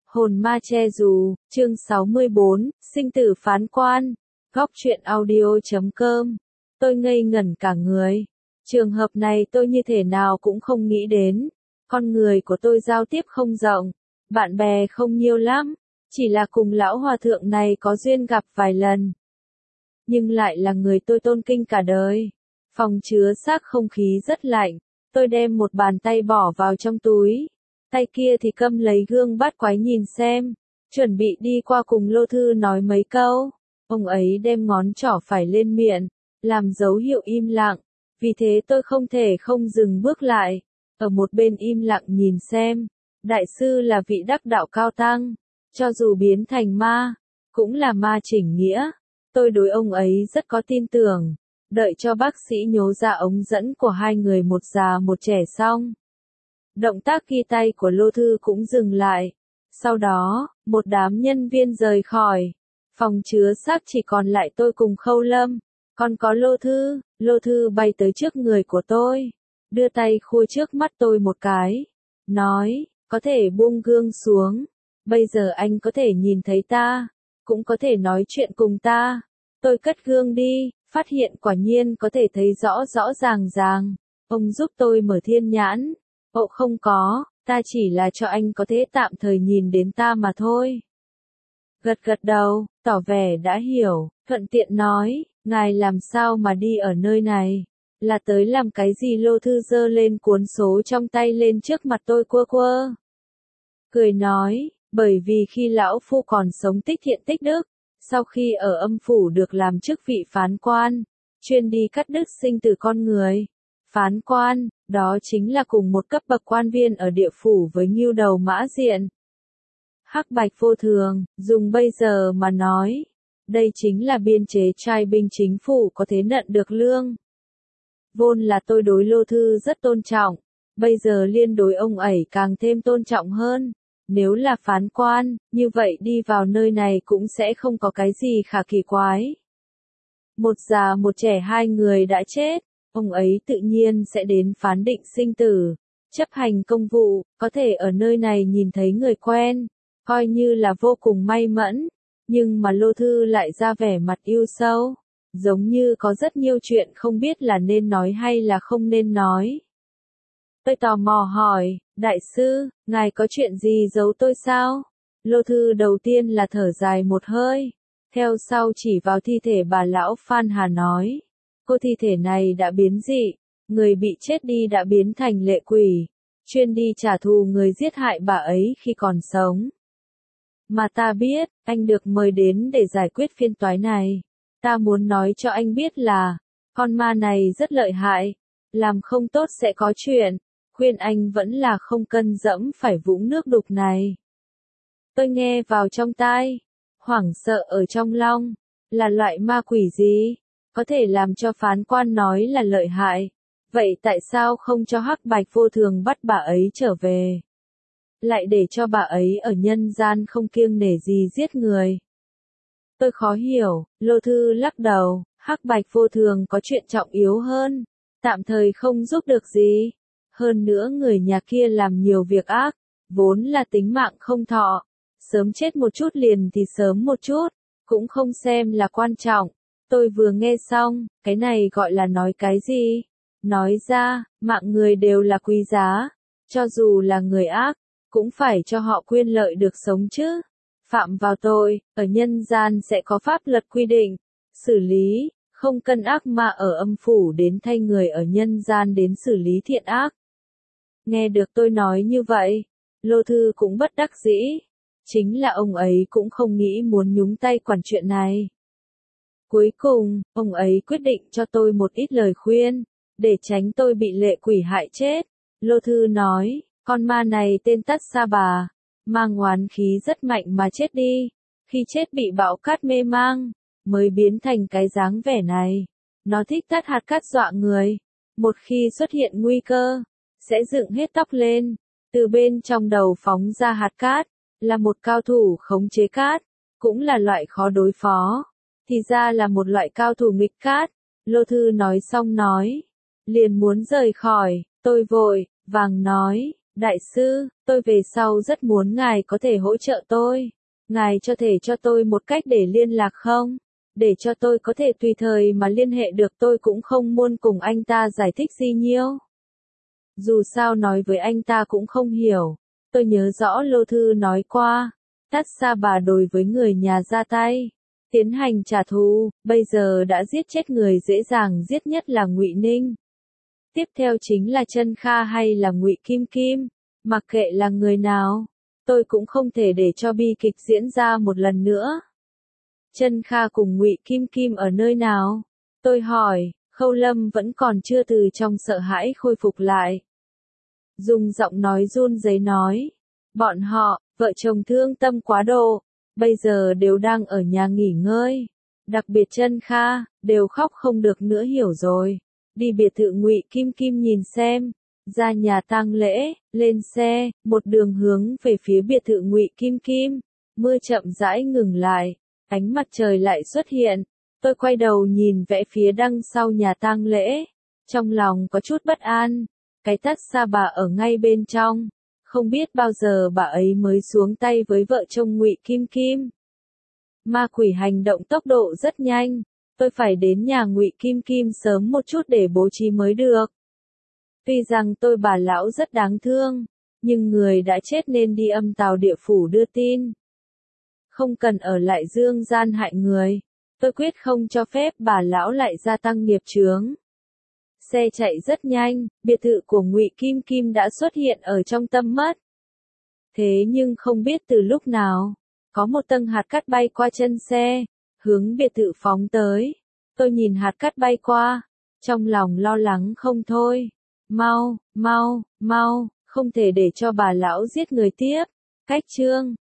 Hồn ma che dù, chương 64, sinh tử phán quan. Góc truyện audio.com. Tôi ngây ngẩn cả người. Trường hợp này tôi như thế nào cũng không nghĩ đến. Con người của tôi giao tiếp không rộng, bạn bè không nhiều lắm, chỉ là cùng lão hòa thượng này có duyên gặp vài lần. Nhưng lại là người tôi tôn kính cả đời. Phòng chứa xác không khí rất lạnh, tôi đem một bàn tay bỏ vào trong túi. Tay kia thì câm lấy gương bát quái nhìn xem, chuẩn bị đi qua cùng Lô Thư nói mấy câu. Ông ấy đem ngón trỏ phải lên miệng, làm dấu hiệu im lặng, vì thế tôi không thể không dừng bước lại, ở một bên im lặng nhìn xem. Đại sư là vị đắc đạo cao tăng, cho dù biến thành ma, cũng là ma chỉnh nghĩa. Tôi đối ông ấy rất có tin tưởng, đợi cho bác sĩ nhố ra ống dẫn của hai người một già một trẻ xong. Động tác ghi tay của Lô Thư cũng dừng lại. Sau đó, một đám nhân viên rời khỏi. Phòng chứa xác chỉ còn lại tôi cùng Khâu Lâm. Còn có Lô Thư. Lô Thư bay tới trước người của tôi, đưa tay khui trước mắt tôi một cái. Nói, có thể buông gương xuống. Bây giờ anh có thể nhìn thấy ta, cũng có thể nói chuyện cùng ta. Tôi cất gương đi, phát hiện quả nhiên có thể thấy rõ rõ ràng ràng. Ông giúp tôi mở thiên nhãn. Ồ không có, ta chỉ là cho anh có thể tạm thời nhìn đến ta mà thôi. Gật gật đầu, tỏ vẻ đã hiểu, thuận tiện nói, ngài làm sao mà đi ở nơi này, là tới làm cái gì? Lô Thư giơ lên cuốn số trong tay lên trước mặt tôi quơ quơ. Cười nói, bởi vì khi lão phu còn sống tích thiện tích đức, sau khi ở âm phủ được làm chức vị phán quan, chuyên đi cắt đứt sinh tử con người. Phán quan, đó chính là cùng một cấp bậc quan viên ở địa phủ với Ngưu Đầu Mã Diện. Hắc Bạch vô thường, dùng bây giờ mà nói, đây chính là biên chế trai binh chính phủ có thể nhận được lương. Vốn là tôi đối Lô Thư rất tôn trọng, bây giờ liên đối ông ấy càng thêm tôn trọng hơn. Nếu là phán quan, như vậy đi vào nơi này cũng sẽ không có cái gì khả kỳ quái. Một già một trẻ hai người đã chết. Ông ấy tự nhiên sẽ đến phán định sinh tử, chấp hành công vụ, có thể ở nơi này nhìn thấy người quen, coi như là vô cùng may mẫn, nhưng mà Lô Thư lại ra vẻ mặt ưu sâu, giống như có rất nhiều chuyện không biết là nên nói hay là không nên nói. Tôi tò mò hỏi, đại sư, ngài có chuyện gì giấu tôi sao? Lô Thư đầu tiên là thở dài một hơi, theo sau chỉ vào thi thể bà lão Phan Hà nói. Cô thi thể này đã biến dị, người bị chết đi đã biến thành lệ quỷ, chuyên đi trả thù người giết hại bà ấy khi còn sống. Mà ta biết, anh được mời đến để giải quyết phiên toái này. Ta muốn nói cho anh biết là, con ma này rất lợi hại, làm không tốt sẽ có chuyện, khuyên anh vẫn là không cân dẫm phải vũng nước đục này. Tôi nghe vào trong tai, hoảng sợ ở trong lòng, là loại ma quỷ gì? Có thể làm cho phán quan nói là lợi hại, vậy tại sao không cho Hắc Bạch vô thường bắt bà ấy trở về? Lại để cho bà ấy ở nhân gian không kiêng nể gì giết người. Tôi khó hiểu, Lô Thư lắc đầu, Hắc Bạch vô thường có chuyện trọng yếu hơn, tạm thời không giúp được gì. Hơn nữa người nhà kia làm nhiều việc ác, vốn là tính mạng không thọ, sớm chết một chút liền thì sớm một chút, cũng không xem là quan trọng. Tôi vừa nghe xong, cái này gọi là nói cái gì? Nói ra, mạng người đều là quý giá, cho dù là người ác, cũng phải cho họ quyền lợi được sống chứ. Phạm vào tội, ở nhân gian sẽ có pháp luật quy định, xử lý, không cần ác ma ở âm phủ đến thay người ở nhân gian đến xử lý thiện ác. Nghe được tôi nói như vậy, Lô Thư cũng bất đắc dĩ, chính là ông ấy cũng không nghĩ muốn nhúng tay quản chuyện này. Cuối cùng, ông ấy quyết định cho tôi một ít lời khuyên, để tránh tôi bị lệ quỷ hại chết. Lô Thư nói, con ma này tên Tát Sa Bà, mang oán khí rất mạnh mà chết đi, khi chết bị bão cát mê mang, mới biến thành cái dáng vẻ này. Nó thích tát hạt cát dọa người, một khi xuất hiện nguy cơ, sẽ dựng hết tóc lên, từ bên trong đầu phóng ra hạt cát, là một cao thủ khống chế cát, cũng là loại khó đối phó. Thì ra là một loại cao thủ nghịch cát. Lô Thư nói xong liền muốn rời khỏi, tôi vội vàng nói, Đại sư, tôi về sau rất muốn ngài có thể hỗ trợ tôi. Ngài cho thể cho tôi một cách để liên lạc không? Để cho tôi có thể tùy thời mà liên hệ được, tôi cũng không muốn cùng anh ta giải thích gì nhiều. Dù sao nói với anh ta cũng không hiểu. Tôi nhớ rõ Lô Thư nói qua, Tát Sa Bà đối với người nhà ra tay, tiến hành trả thù, bây giờ đã giết chết người dễ dàng giết nhất là Ngụy Ninh. Tiếp theo chính là Chân Kha hay là Ngụy Kim Kim, mặc kệ là người nào, tôi cũng không thể để cho bi kịch diễn ra một lần nữa. Chân Kha cùng Ngụy Kim Kim ở nơi nào? Tôi hỏi, Khâu Lâm vẫn còn chưa từ trong sợ hãi khôi phục lại. Dùng giọng nói run rẩy nói, bọn họ, vợ chồng thương tâm quá độ, bây giờ đều đang ở nhà nghỉ ngơi. Đặc biệt Chân Kha, đều khóc không được nữa, hiểu rồi. Đi biệt thự Ngụy Kim Kim nhìn xem, ra nhà tang lễ, lên xe, một đường hướng về phía biệt thự Ngụy Kim Kim. Mưa chậm rãi ngừng lại, ánh mặt trời lại xuất hiện. Tôi quay đầu nhìn vẽ phía đằng sau nhà tang lễ, trong lòng có chút bất an. Cái Tát Sa Bà ở ngay bên trong, không biết bao giờ bà ấy mới xuống tay với vợ chồng Ngụy Kim Kim. Ma quỷ hành động tốc độ rất nhanh, tôi phải đến nhà Ngụy Kim Kim sớm một chút để bố trí mới được. Tuy rằng tôi bà lão rất đáng thương, nhưng người đã chết nên đi âm tào địa phủ đưa tin. Không cần ở lại dương gian hại người, tôi quyết không cho phép bà lão lại gia tăng nghiệp chướng. Xe chạy rất nhanh, biệt thự của Ngụy Kim Kim đã xuất hiện ở trong tầm mắt. Thế nhưng không biết từ lúc nào, có một tầng hạt cát bay qua chân xe, hướng biệt thự phóng tới. Tôi nhìn hạt cát bay qua, trong lòng lo lắng không thôi. Mau, mau, mau, không thể để cho bà lão giết người tiếp. Cách chương